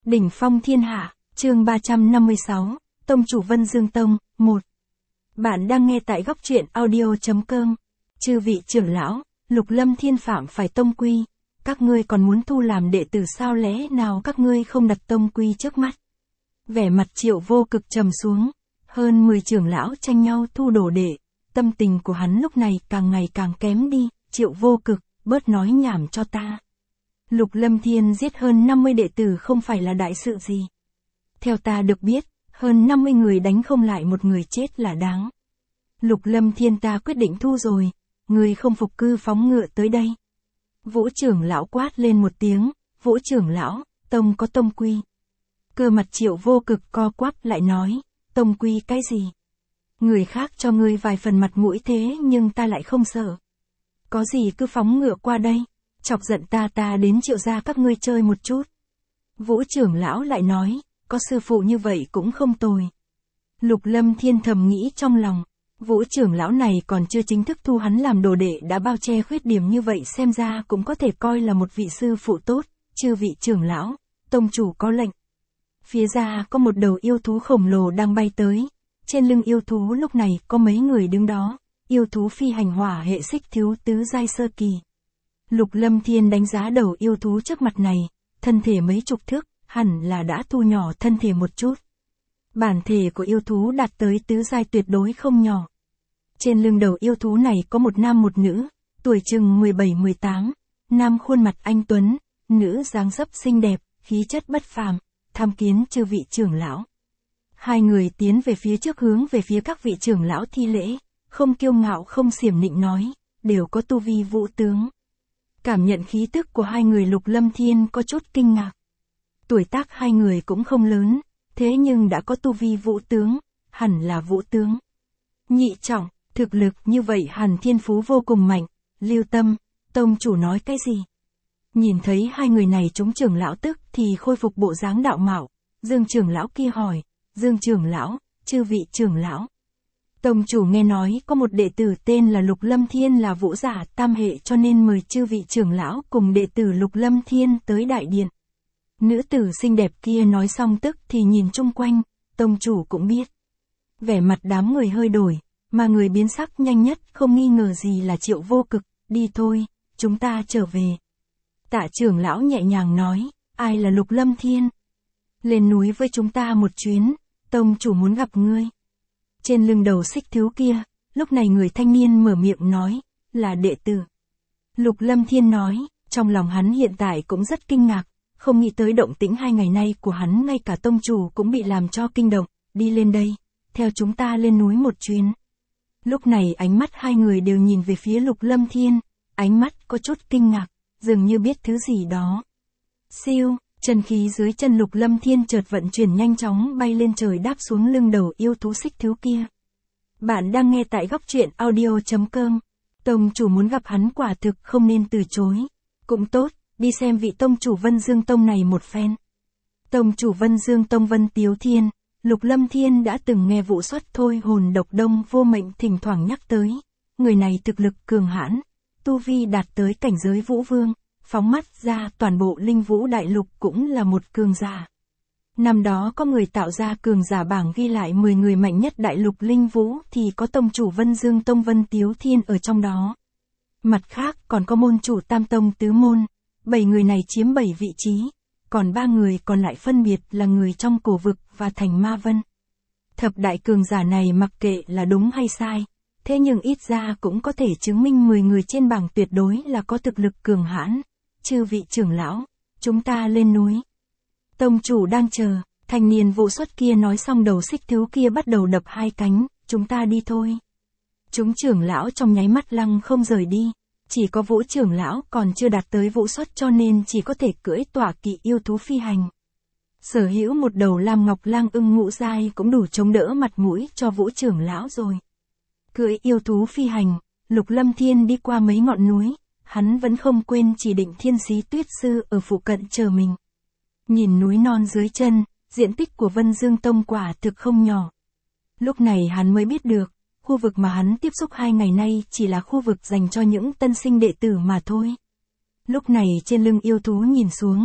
Đỉnh phong thiên hạ, chương 356, Tông chủ Vân Dương Tông, 1. Bạn đang nghe tại góc truyện audio.com. Chư vị trưởng lão, Lục Lâm Thiên phạm phải tông quy. Các ngươi còn muốn thu làm đệ tử sao, lẽ nào các ngươi không đặt tông quy trước mắt? Vẻ mặt Triệu Vô Cực trầm xuống. Hơn 10 trưởng lão tranh nhau thu đồ đệ. Tâm tình của hắn lúc này càng ngày càng kém đi. Triệu Vô Cực, bớt nói nhảm cho ta. Lục Lâm Thiên giết hơn 50 đệ tử không phải là đại sự gì. Theo ta được biết, hơn 50 người đánh không lại một người chết là đáng. Lục Lâm Thiên ta quyết định thu rồi, người không phục cư phóng ngựa tới đây. Vũ trưởng lão quát lên một tiếng, Vũ trưởng lão, tông có tông quy. Cơ mặt Triệu Vô Cực co quắp lại nói, tông quy cái gì? Người khác cho ngươi vài phần mặt mũi thế nhưng ta lại không sợ. Có gì cứ phóng ngựa qua đây, chọc giận ta đến Triệu gia các ngươi chơi một chút. Vũ trưởng lão lại nói, có sư phụ như vậy cũng không tồi. Lục Lâm Thiên thầm nghĩ trong lòng, Vũ trưởng lão này còn chưa chính thức thu hắn làm đồ đệ đã bao che khuyết điểm như vậy, xem ra cũng có thể coi là một vị sư phụ tốt. Chư vị trưởng lão, tông chủ có lệnh. Phía ra có một đầu yêu thú khổng lồ đang bay tới. Trên lưng yêu thú lúc này có mấy người đứng đó. Yêu thú phi hành hỏa hệ xích thiếu tứ giai sơ kỳ. Lục Lâm Thiên đánh giá đầu yêu thú trước mặt này, thân thể mấy chục thước, hẳn là đã thu nhỏ thân thể một chút. Bản thể của yêu thú đạt tới tứ giai tuyệt đối không nhỏ. Trên lưng đầu yêu thú này có một nam một nữ, tuổi chừng 17-18, nam khuôn mặt anh tuấn, nữ dáng dấp xinh đẹp, khí chất bất phàm, tham kiến chư vị trưởng lão. Hai người tiến về phía trước hướng về phía các vị trưởng lão thi lễ, không kiêu ngạo không xiểm nịnh nói, đều có tu vi vũ tướng. Cảm nhận khí tức của hai người, Lục Lâm Thiên có chút kinh ngạc. Tuổi tác hai người cũng không lớn, thế nhưng đã có tu vi vũ tướng, hẳn là vũ tướng. Nhị trọng, thực lực như vậy hẳn thiên phú vô cùng mạnh. Lưu Tâm, tông chủ nói cái gì? Nhìn thấy hai người này chúng trưởng lão tức thì khôi phục bộ dáng đạo mạo. Dương trưởng lão kia hỏi, Dương trưởng lão, chư vị trưởng lão. Tông chủ nghe nói có một đệ tử tên là Lục Lâm Thiên là vũ giả tam hệ, cho nên mời chư vị trưởng lão cùng đệ tử Lục Lâm Thiên tới đại điện. Nữ tử xinh đẹp kia nói xong tức thì nhìn chung quanh, tông chủ cũng biết. Vẻ mặt đám người hơi đổi, mà người biến sắc nhanh nhất không nghi ngờ gì là Triệu Vô Cực. Đi thôi, chúng ta trở về. Tạ trưởng lão nhẹ nhàng nói, ai là Lục Lâm Thiên? Lên núi với chúng ta một chuyến, tông chủ muốn gặp ngươi. Trên lưng đầu xích thiếu kia, lúc này người thanh niên mở miệng nói, là đệ tử. Lục Lâm Thiên nói, trong lòng hắn hiện tại cũng rất kinh ngạc, không nghĩ tới động tĩnh 2 ngày nay của hắn, ngay cả tông chủ cũng bị làm cho kinh động. Đi lên đây, theo chúng ta lên núi một chuyến. Lúc này ánh mắt hai người đều nhìn về phía Lục Lâm Thiên, ánh mắt có chút kinh ngạc, dường như biết thứ gì đó. Siêu, chân khí dưới chân Lục Lâm Thiên chợt vận chuyển nhanh chóng bay lên trời, đáp xuống lưng đầu yêu thú xích thiếu kia. Bạn đang nghe tại góc truyện audio.com. Tông chủ muốn gặp hắn quả thực không nên từ chối. Cũng tốt, đi xem vị tông chủ Vân Dương Tông này một phen. Tông chủ Vân Dương Tông Vân Tiếu Thiên, Lục Lâm Thiên đã từng nghe vụ xuất thôi hồn độc Đông Vô Mệnh thỉnh thoảng nhắc tới. Người này thực lực cường hãn, tu vi đạt tới cảnh giới vũ vương, phóng mắt ra toàn bộ Linh Vũ Đại Lục cũng là một cường giả. Năm đó có người tạo ra cường giả bảng ghi lại 10 người mạnh nhất Đại Lục Linh Vũ thì có tông chủ Vân Dương Tông Vân Tiếu Thiên ở trong đó. Mặt khác còn có môn chủ Tam Tông Tứ Môn, 7 người này chiếm 7 vị trí, còn 3 người còn lại phân biệt là người trong Cổ Vực và Thành Ma Vân. Thập đại cường giả này mặc kệ là đúng hay sai, thế nhưng ít ra cũng có thể chứng minh 10 người trên bảng tuyệt đối là có thực lực cường hãn. Chư vị trưởng lão, chúng ta lên núi. Tông chủ đang chờ, thanh niên vũ xuất kia nói xong, đầu xích thiếu kia bắt đầu đập hai cánh, chúng ta đi thôi. Chúng trưởng lão trong nháy mắt lăng không rời đi, chỉ có Vũ trưởng lão còn chưa đạt tới vũ xuất cho nên chỉ có thể cưỡi tọa kỵ yêu thú phi hành. Sở hữu một đầu Lam Ngọc Lang Ưng ngũ giai cũng đủ chống đỡ mặt mũi cho Vũ trưởng lão rồi. Cưỡi yêu thú phi hành, Lục Lâm Thiên đi qua mấy ngọn núi. Hắn vẫn không quên chỉ định Thiên Sĩ Tuyết Sư ở phụ cận chờ mình. Nhìn núi non dưới chân, diện tích của Vân Dương Tông quả thực không nhỏ. Lúc này hắn mới biết được, khu vực mà hắn tiếp xúc 2 ngày nay chỉ là khu vực dành cho những tân sinh đệ tử mà thôi. Lúc này trên lưng yêu thú nhìn xuống,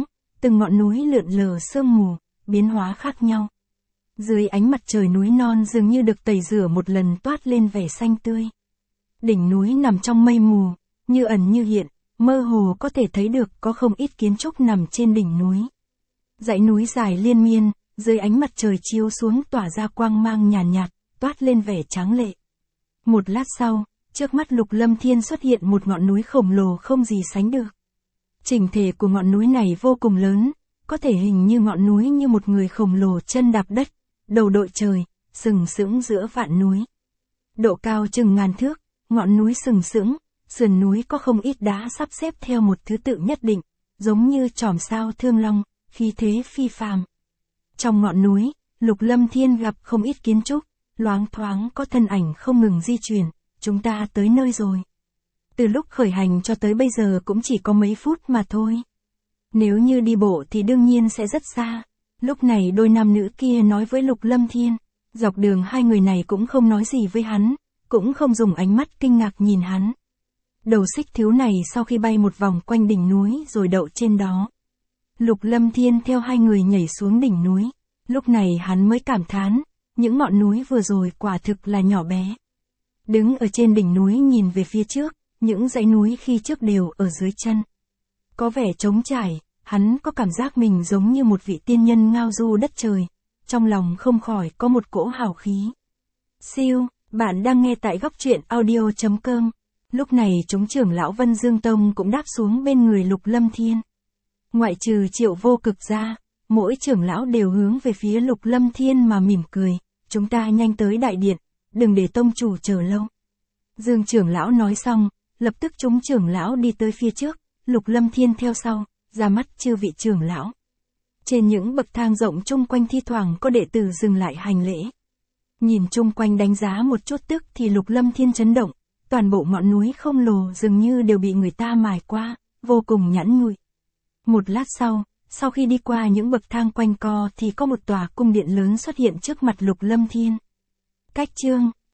từng ngọn núi lượn lờ sương mù, biến hóa khác nhau. Dưới ánh mặt trời núi non dường như được tẩy rửa một lần toát lên vẻ xanh tươi. Đỉnh núi nằm trong mây mù, như ẩn như hiện, mơ hồ có thể thấy được có không ít kiến trúc nằm trên đỉnh núi. Dãy núi dài liên miên, dưới ánh mặt trời chiếu xuống tỏa ra quang mang nhàn nhạt, toát lên vẻ tráng lệ. Một lát sau, trước mắt Lục Lâm Thiên xuất hiện một ngọn núi khổng lồ không gì sánh được. Chỉnh thể của ngọn núi này vô cùng lớn, có thể hình như ngọn núi như một người khổng lồ chân đạp đất, đầu đội trời, sừng sững giữa vạn núi. Độ cao chừng ngàn thước, ngọn núi sừng sững, sườn núi có không ít đá sắp xếp theo một thứ tự nhất định, giống như chòm sao thương long, khí thế phi phàm. Trong ngọn núi, Lục Lâm Thiên gặp không ít kiến trúc, loáng thoáng có thân ảnh không ngừng di chuyển, chúng ta tới nơi rồi. Từ lúc khởi hành cho tới bây giờ cũng chỉ có mấy phút mà thôi. Nếu như đi bộ thì đương nhiên sẽ rất xa. Lúc này đôi nam nữ kia nói với Lục Lâm Thiên, dọc đường hai người này cũng không nói gì với hắn, cũng không dùng ánh mắt kinh ngạc nhìn hắn. Đầu xích thiếu này sau khi bay một vòng quanh đỉnh núi rồi đậu trên đó. Lục Lâm Thiên theo hai người nhảy xuống đỉnh núi, lúc này hắn mới cảm thán, những ngọn núi vừa rồi quả thực là nhỏ bé. Đứng ở trên đỉnh núi nhìn về phía trước, những dãy núi khi trước đều ở dưới chân. Có vẻ trống trải, hắn có cảm giác mình giống như một vị tiên nhân ngao du đất trời, trong lòng không khỏi có một cỗ hào khí. Siêu, bạn đang nghe tại góc truyện audio.com. Lúc này chúng trưởng lão Vân Dương Tông cũng đáp xuống bên người Lục Lâm Thiên. Ngoại trừ Triệu Vô Cực ra, mỗi trưởng lão đều hướng về phía Lục Lâm Thiên mà mỉm cười, chúng ta nhanh tới đại điện, đừng để tông chủ chờ lâu. Dương trưởng lão nói xong, lập tức chúng trưởng lão đi tới phía trước, Lục Lâm Thiên theo sau, ra mắt chư vị trưởng lão. Trên những bậc thang rộng chung quanh thi thoảng có đệ tử dừng lại hành lễ. Nhìn chung quanh đánh giá một chút tức thì Lục Lâm Thiên chấn động, toàn bộ ngọn núi không lồ dường như đều bị người ta mài qua, vô cùng nhẵn nhụi. Một lát sau khi đi qua những bậc thang quanh co thì có một tòa cung điện lớn xuất hiện trước mặt Lục Lâm Thiên. Cách chương,